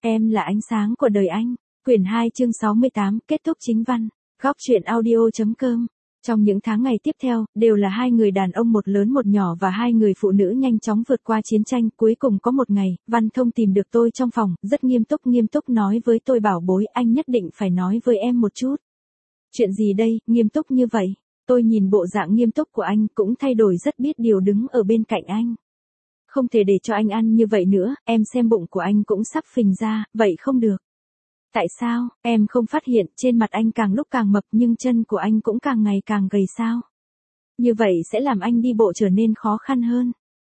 Em là ánh sáng của đời anh. Quyển 2 chương 68, kết thúc chính văn. Góc truyện audio.com. Trong những tháng ngày tiếp theo, đều là hai người đàn ông một lớn một nhỏ và hai người phụ nữ nhanh chóng vượt qua chiến tranh. Cuối cùng có một ngày, Văn Thông tìm được tôi trong phòng, rất nghiêm túc nói với tôi: bảo bối, anh nhất định phải nói với em một chút. Chuyện gì đây, nghiêm túc như vậy? Tôi nhìn bộ dạng nghiêm túc của anh cũng thay đổi, rất biết điều đứng ở bên cạnh anh. Không thể để cho anh ăn như vậy nữa, em xem bụng của anh cũng sắp phình ra, vậy không được. Tại sao, em không phát hiện trên mặt anh càng lúc càng mập nhưng chân của anh cũng càng ngày càng gầy sao? Như vậy sẽ làm anh đi bộ trở nên khó khăn hơn.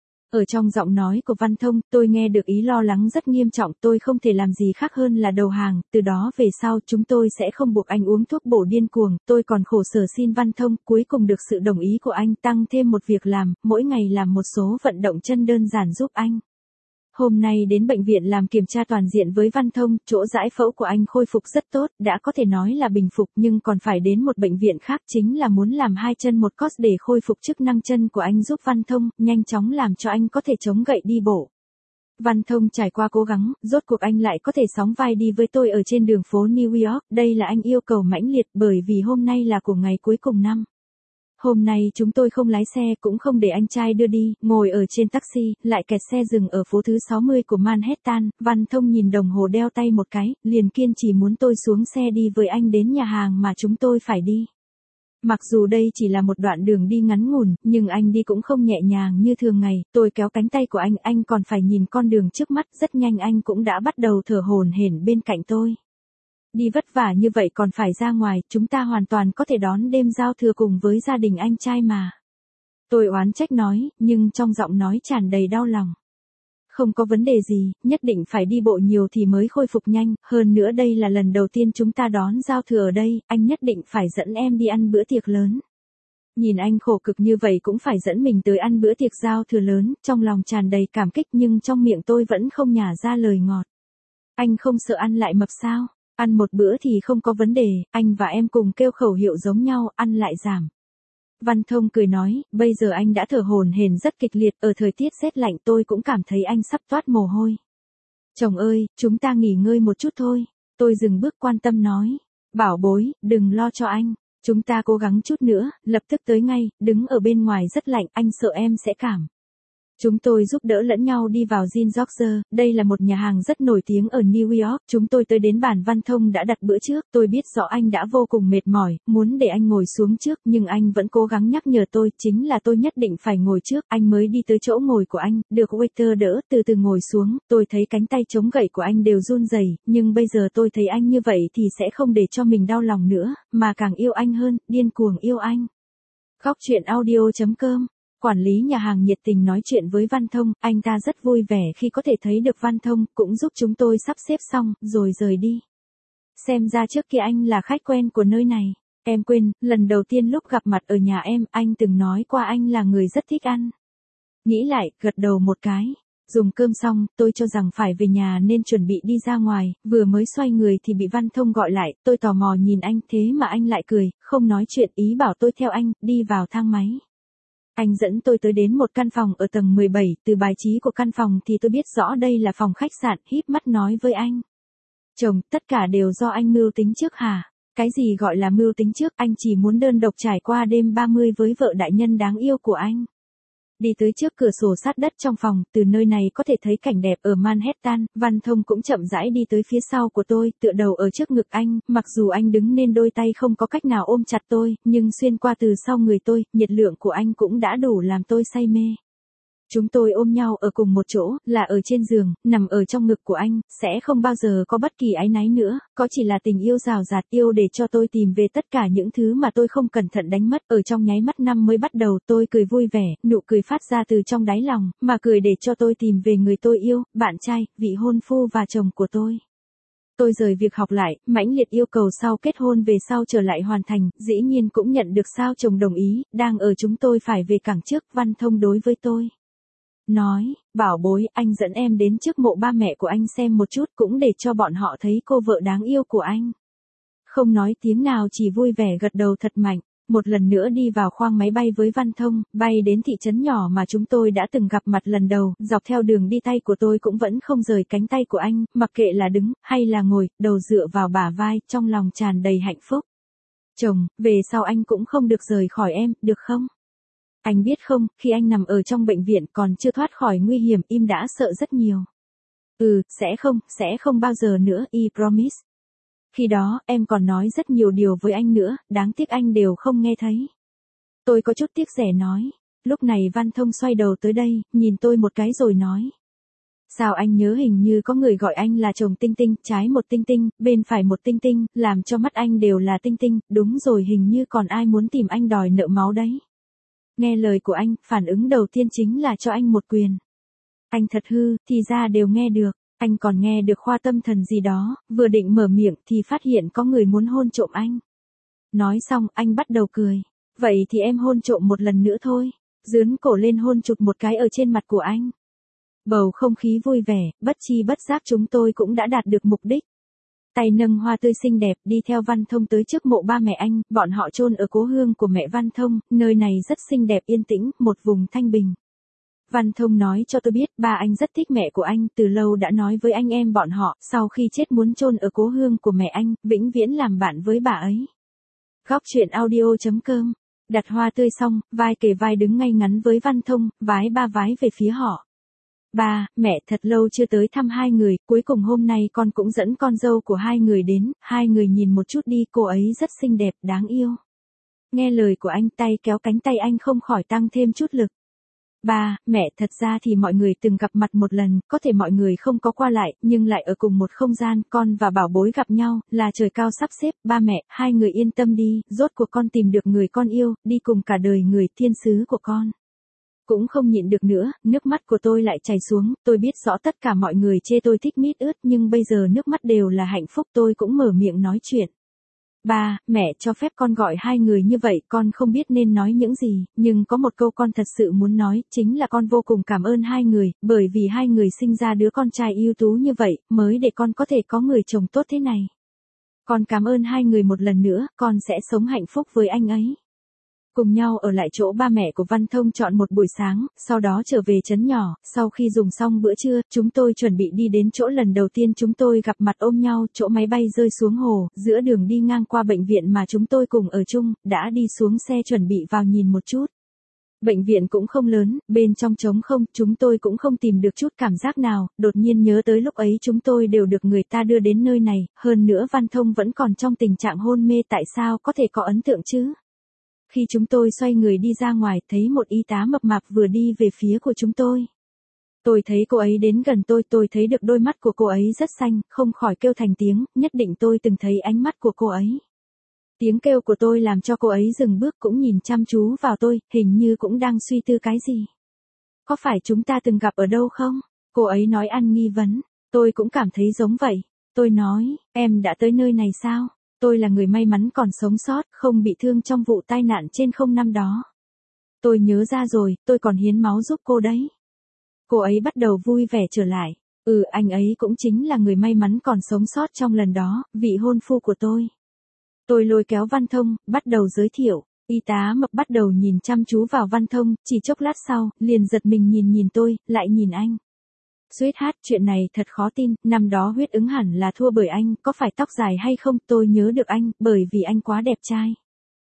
Ở trong giọng nói của Văn Thông, tôi nghe được ý lo lắng rất nghiêm trọng. Tôi không thể làm gì khác hơn là đầu hàng, từ đó về sau chúng tôi sẽ không buộc anh uống thuốc bổ điên cuồng. Tôi còn khổ sở xin Văn Thông, cuối cùng được sự đồng ý của anh, tăng thêm một việc làm, mỗi ngày làm một số vận động chân đơn giản giúp anh. Hôm nay đến bệnh viện làm kiểm tra toàn diện với Văn Thông, chỗ giải phẫu của anh khôi phục rất tốt, đã có thể nói là bình phục, nhưng còn phải đến một bệnh viện khác, chính là muốn làm 2 chân 1 cos để khôi phục chức năng chân của anh, giúp Văn Thông nhanh chóng làm cho anh có thể chống gậy đi bộ. Văn Thông trải qua cố gắng, rốt cuộc anh lại có thể sóng vai đi với tôi ở trên đường phố New York, đây là anh yêu cầu mãnh liệt, bởi vì hôm nay là của ngày cuối cùng năm. Hôm nay chúng tôi không lái xe cũng không để anh trai đưa đi, ngồi ở trên taxi, lại kẹt xe dừng ở phố thứ 60 của Manhattan. Văn Thông nhìn đồng hồ đeo tay một cái, liền kiên trì muốn tôi xuống xe đi với anh đến nhà hàng mà chúng tôi phải đi. Mặc dù đây chỉ là một đoạn đường đi ngắn ngủn, nhưng anh đi cũng không nhẹ nhàng như thường ngày. Tôi kéo cánh tay của anh còn phải nhìn con đường trước mắt, rất nhanh anh cũng đã bắt đầu thở hổn hển bên cạnh tôi. Đi vất vả như vậy còn phải ra ngoài, chúng ta hoàn toàn có thể đón đêm giao thừa cùng với gia đình anh trai mà. Tôi oán trách nói, nhưng trong giọng nói tràn đầy đau lòng. Không có vấn đề gì, nhất định phải đi bộ nhiều thì mới khôi phục nhanh, hơn nữa đây là lần đầu tiên chúng ta đón giao thừa ở đây, anh nhất định phải dẫn em đi ăn bữa tiệc lớn. Nhìn anh khổ cực như vậy cũng phải dẫn mình tới ăn bữa tiệc giao thừa lớn, trong lòng tràn đầy cảm kích nhưng trong miệng tôi vẫn không nhả ra lời ngọt. Anh không sợ ăn lại mập sao? Ăn một bữa thì không có vấn đề, anh và em cùng kêu khẩu hiệu giống nhau, ăn lại giảm. Văn Thông cười nói, bây giờ anh đã thở hổn hển rất kịch liệt, ở thời tiết rét lạnh tôi cũng cảm thấy anh sắp toát mồ hôi. Chồng ơi, chúng ta nghỉ ngơi một chút thôi. Tôi dừng bước quan tâm nói, bảo bối, đừng lo cho anh. Chúng ta cố gắng chút nữa, lập tức tới ngay, đứng ở bên ngoài rất lạnh, anh sợ em sẽ cảm. Chúng tôi giúp đỡ lẫn nhau đi vào Jean George, đây là một nhà hàng rất nổi tiếng ở New York, chúng tôi tới đến bàn Văn Thông đã đặt bữa trước, tôi biết rõ anh đã vô cùng mệt mỏi, muốn để anh ngồi xuống trước, nhưng anh vẫn cố gắng nhắc nhở tôi, chính là tôi nhất định phải ngồi trước, anh mới đi tới chỗ ngồi của anh, được waiter đỡ, từ từ ngồi xuống, tôi thấy cánh tay chống gậy của anh đều run rẩy, nhưng bây giờ tôi thấy anh như vậy thì sẽ không để cho mình đau lòng nữa, mà càng yêu anh hơn, điên cuồng yêu anh. Góc truyện audio.com. Quản lý nhà hàng nhiệt tình nói chuyện với Văn Thông, anh ta rất vui vẻ khi có thể thấy được Văn Thông, cũng giúp chúng tôi sắp xếp xong, rồi rời đi. Xem ra trước kia anh là khách quen của nơi này. Em quên, lần đầu tiên lúc gặp mặt ở nhà em, anh từng nói qua anh là người rất thích ăn. Nghĩ lại, gật đầu một cái. Dùng cơm xong, tôi cho rằng phải về nhà nên chuẩn bị đi ra ngoài, vừa mới xoay người thì bị Văn Thông gọi lại, tôi tò mò nhìn anh, thế mà anh lại cười, không nói chuyện, ý bảo tôi theo anh, đi vào thang máy. Anh dẫn tôi tới đến một căn phòng ở tầng 17, từ bài trí của căn phòng thì tôi biết rõ đây là phòng khách sạn, híp mắt nói với anh. Chồng, tất cả đều do anh mưu tính trước hả? Cái gì gọi là mưu tính trước, anh chỉ muốn đơn độc trải qua đêm 30 với vợ đại nhân đáng yêu của anh. Đi tới trước cửa sổ sát đất trong phòng, từ nơi này có thể thấy cảnh đẹp ở Manhattan, Văn Thông cũng chậm rãi đi tới phía sau của tôi, tựa đầu ở trước ngực anh, mặc dù anh đứng nên đôi tay không có cách nào ôm chặt tôi, nhưng xuyên qua từ sau người tôi, nhiệt lượng của anh cũng đã đủ làm tôi say mê. Chúng tôi ôm nhau ở cùng một chỗ, là ở trên giường, nằm ở trong ngực của anh, sẽ không bao giờ có bất kỳ áy náy nữa, có chỉ là tình yêu rào rạt, yêu để cho tôi tìm về tất cả những thứ mà tôi không cẩn thận đánh mất. Ở trong nháy mắt năm mới bắt đầu, tôi cười vui vẻ, nụ cười phát ra từ trong đáy lòng, mà cười để cho tôi tìm về người tôi yêu, bạn trai, vị hôn phu và chồng của tôi. Tôi rời việc học lại, mãnh liệt yêu cầu sau kết hôn về sau trở lại hoàn thành, dĩ nhiên cũng nhận được sao chồng đồng ý, đang ở chúng tôi phải về cảng trước, Văn Thông đối với tôi. Nói, bảo bối, anh dẫn em đến trước mộ ba mẹ của anh xem một chút, cũng để cho bọn họ thấy cô vợ đáng yêu của anh. Không nói tiếng nào, chỉ vui vẻ gật đầu thật mạnh. một lần nữa đi vào khoang máy bay với Văn Thông, bay đến thị trấn nhỏ mà chúng tôi đã từng gặp mặt lần đầu, dọc theo đường đi tay của tôi cũng vẫn không rời cánh tay của anh, mặc kệ là đứng, hay là ngồi, đầu dựa vào bả vai, trong lòng tràn đầy hạnh phúc. Chồng, về sau anh cũng không được rời khỏi em, được không? Anh biết không, khi anh nằm ở trong bệnh viện còn chưa thoát khỏi nguy hiểm, im đã sợ rất nhiều. Sẽ không bao giờ nữa, I promise. Khi đó, em còn nói rất nhiều điều với anh nữa, đáng tiếc anh đều không nghe thấy. Tôi có chút tiếc rẻ nói. Lúc này Văn Thông xoay đầu tới đây, nhìn tôi một cái rồi nói. Sao anh nhớ hình như có người gọi anh là chồng Tinh Tinh, trái một Tinh Tinh, bên phải một Tinh Tinh, làm cho mắt anh đều là Tinh Tinh, đúng rồi, hình như còn ai muốn tìm anh đòi nợ máu đấy. Nghe lời của anh, phản ứng đầu tiên chính là cho anh một quyền. Anh thật hư, thì ra đều nghe được. Anh còn nghe được khoa tâm thần gì đó, vừa định mở miệng thì phát hiện có người muốn hôn trộm anh. Nói xong, anh bắt đầu cười. Vậy thì em hôn trộm một lần nữa thôi. Dướn cổ lên hôn chụp một cái ở trên mặt của anh. Bầu không khí vui vẻ, bất chi bất giác chúng tôi cũng đã đạt được mục đích. Tay nâng hoa tươi xinh đẹp đi theo Văn Thông tới trước mộ ba mẹ anh, bọn họ chôn ở cố hương của mẹ Văn Thông, nơi này rất xinh đẹp yên tĩnh, một vùng thanh bình. Văn Thông nói cho tôi biết ba anh rất thích mẹ của anh, từ lâu đã nói với anh em bọn họ, sau khi chết muốn chôn ở cố hương của mẹ anh, vĩnh viễn làm bạn với bà ấy. Góc truyện audio.com. Đặt hoa tươi xong, vai kề vai đứng ngay ngắn với Văn Thông, vái ba vái về phía họ. Ba, mẹ, thật lâu chưa tới thăm hai người, cuối cùng hôm nay con cũng dẫn con dâu của hai người đến, hai người nhìn một chút đi, cô ấy rất xinh đẹp, đáng yêu. Nghe lời của anh, tay kéo cánh tay anh không khỏi tăng thêm chút lực. Ba, mẹ, thật ra thì mọi người từng gặp mặt một lần, có thể mọi người không có qua lại, nhưng lại ở cùng một không gian, con và bảo bối gặp nhau, là trời cao sắp xếp, ba mẹ, hai người yên tâm đi, rốt cuộc con tìm được người con yêu, đi cùng cả đời người thiên sứ của con. Cũng không nhịn được nữa, nước mắt của tôi lại chảy xuống, tôi biết rõ tất cả mọi người chê tôi thích mít ướt nhưng bây giờ nước mắt đều là hạnh phúc, tôi cũng mở miệng nói chuyện. Ba, mẹ cho phép con gọi hai người như vậy, con không biết nên nói những gì, nhưng có một câu con thật sự muốn nói, chính là con vô cùng cảm ơn hai người, bởi vì hai người sinh ra đứa con trai ưu tú như vậy, mới để con có thể có người chồng tốt thế này. Con cảm ơn hai người một lần nữa, con sẽ sống hạnh phúc với anh ấy. Cùng nhau ở lại chỗ ba mẹ của Văn Thông chọn một buổi sáng, sau đó trở về trấn nhỏ, sau khi dùng xong bữa trưa, chúng tôi chuẩn bị đi đến chỗ lần đầu tiên chúng tôi gặp mặt ôm nhau, chỗ máy bay rơi xuống hồ, giữa đường đi ngang qua bệnh viện mà chúng tôi cùng ở chung, đã đi xuống xe chuẩn bị vào nhìn một chút. Bệnh viện cũng không lớn, bên trong trống không, chúng tôi cũng không tìm được chút cảm giác nào, đột nhiên nhớ tới lúc ấy chúng tôi đều được người ta đưa đến nơi này, hơn nữa Văn Thông vẫn còn trong tình trạng hôn mê, tại sao có thể có ấn tượng chứ? Khi chúng tôi xoay người đi ra ngoài, thấy một y tá mập mạp vừa đi về phía của chúng tôi. Tôi thấy cô ấy đến gần tôi thấy được đôi mắt của cô ấy rất xanh, không khỏi kêu thành tiếng, nhất định tôi từng thấy ánh mắt của cô ấy. Tiếng kêu của tôi làm cho cô ấy dừng bước cũng nhìn chăm chú vào tôi, hình như cũng đang suy tư cái gì. Có phải chúng ta từng gặp ở đâu không? Cô ấy nói ăn nghi vấn, tôi cũng cảm thấy giống vậy. Tôi nói, em đã tới nơi này sao? Tôi là người may mắn còn sống sót, không bị thương trong vụ tai nạn trên không năm đó. Tôi nhớ ra rồi, tôi còn hiến máu giúp cô đấy. Cô ấy bắt đầu vui vẻ trở lại. Anh ấy cũng chính là người may mắn còn sống sót trong lần đó, vị hôn phu của tôi. Tôi lôi kéo Văn Thông, bắt đầu giới thiệu. Y tá mập bắt đầu nhìn chăm chú vào Văn Thông, chỉ chốc lát sau, liền giật mình nhìn tôi, lại nhìn anh. Sweetheart, chuyện này thật khó tin, năm đó huyết ứng hẳn là thua bởi anh, có phải tóc dài hay không, tôi nhớ được anh, bởi vì anh quá đẹp trai.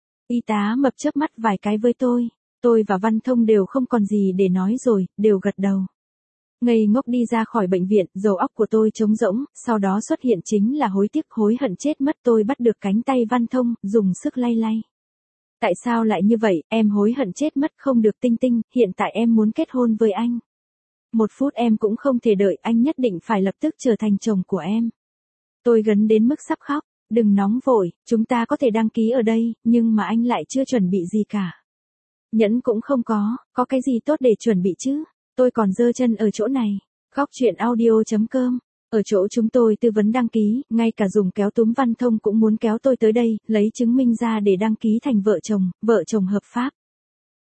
Y tá mập chớp mắt vài cái với tôi và Văn Thông đều không còn gì để nói rồi, đều gật đầu. Ngây ngốc đi ra khỏi bệnh viện, đầu óc của tôi trống rỗng, sau đó xuất hiện chính là hối tiếc hối hận chết mất, tôi bắt được cánh tay Văn Thông, dùng sức lay lay. Tại sao lại như vậy, em hối hận chết mất không được Tinh Tinh, hiện tại em muốn kết hôn với anh. 1 phút em cũng không thể đợi, anh nhất định phải lập tức trở thành chồng của em. Tôi gấn đến mức sắp khóc, đừng nóng vội, chúng ta có thể đăng ký ở đây, nhưng mà anh lại chưa chuẩn bị gì cả. Nhẫn cũng không có cái gì tốt để chuẩn bị chứ, tôi còn giơ chân ở chỗ này. Góc truyện audio.com. Ở chỗ chúng tôi tư vấn đăng ký, ngay cả dùng kéo túm Văn Thông cũng muốn kéo tôi tới đây, lấy chứng minh ra để đăng ký thành vợ chồng hợp pháp.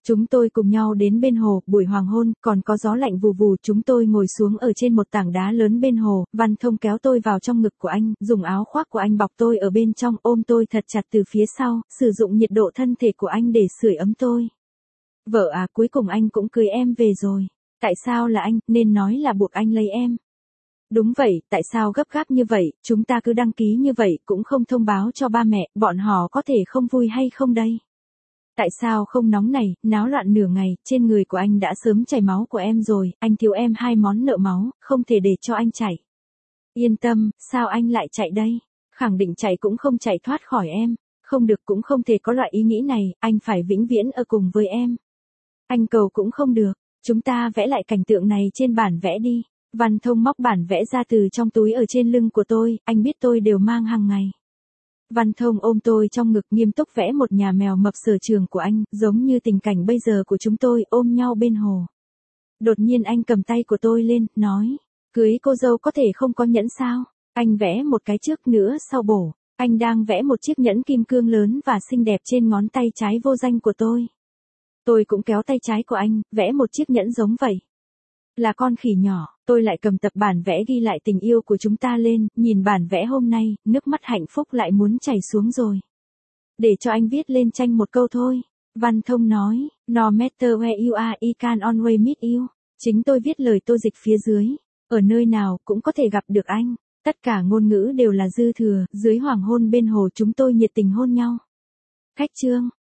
Chúng tôi cùng nhau đến bên hồ, buổi hoàng hôn, còn có gió lạnh vù vù, chúng tôi ngồi xuống ở trên một tảng đá lớn bên hồ, Văn Thông kéo tôi vào trong ngực của anh, dùng áo khoác của anh bọc tôi ở bên trong, ôm tôi thật chặt từ phía sau, sử dụng nhiệt độ thân thể của anh để sưởi ấm tôi. Vợ à, cuối cùng anh cũng cưới em về rồi. Tại sao là anh, nên nói là buộc anh lấy em. Đúng vậy, tại sao gấp gáp như vậy, chúng ta cứ đăng ký như vậy, cũng không thông báo cho ba mẹ, bọn họ có thể không vui hay không đây? Tại sao không nóng này, náo loạn nửa ngày, trên người của anh đã sớm chảy máu của em rồi, anh thiếu em 2 món nợ máu, không thể để cho anh chạy. Yên tâm, sao anh lại chạy đây? Khẳng định chạy cũng không chạy thoát khỏi em. Không được, cũng không thể có loại ý nghĩ này, anh phải vĩnh viễn ở cùng với em. Anh cầu cũng không được, chúng ta vẽ lại cảnh tượng này trên bản vẽ đi. Văn Thông móc bản vẽ ra từ trong túi ở trên lưng của tôi, anh biết tôi đều mang hàng ngày. Văn Thông ôm tôi trong ngực, nghiêm túc vẽ một nhà mèo mập sở trường của anh, giống như tình cảnh bây giờ của chúng tôi ôm nhau bên hồ. Đột nhiên anh cầm tay của tôi lên, nói, cưới cô dâu có thể không có nhẫn sao? Anh vẽ một cái trước nữa sau bổ. Anh đang vẽ một chiếc nhẫn kim cương lớn và xinh đẹp trên ngón tay trái vô danh của tôi. Tôi cũng kéo tay trái của anh, vẽ một chiếc nhẫn giống vậy. Là con khỉ nhỏ, tôi lại cầm tập bản vẽ ghi lại tình yêu của chúng ta lên, nhìn bản vẽ hôm nay, nước mắt hạnh phúc lại muốn chảy xuống rồi. Để cho anh viết lên tranh một câu thôi. Văn Thông nói, no matter where you are, I can always meet you. Chính tôi viết lời tô dịch phía dưới. Ở nơi nào cũng có thể gặp được anh. Tất cả ngôn ngữ đều là dư thừa, dưới hoàng hôn bên hồ chúng tôi nhiệt tình hôn nhau. Khách trương.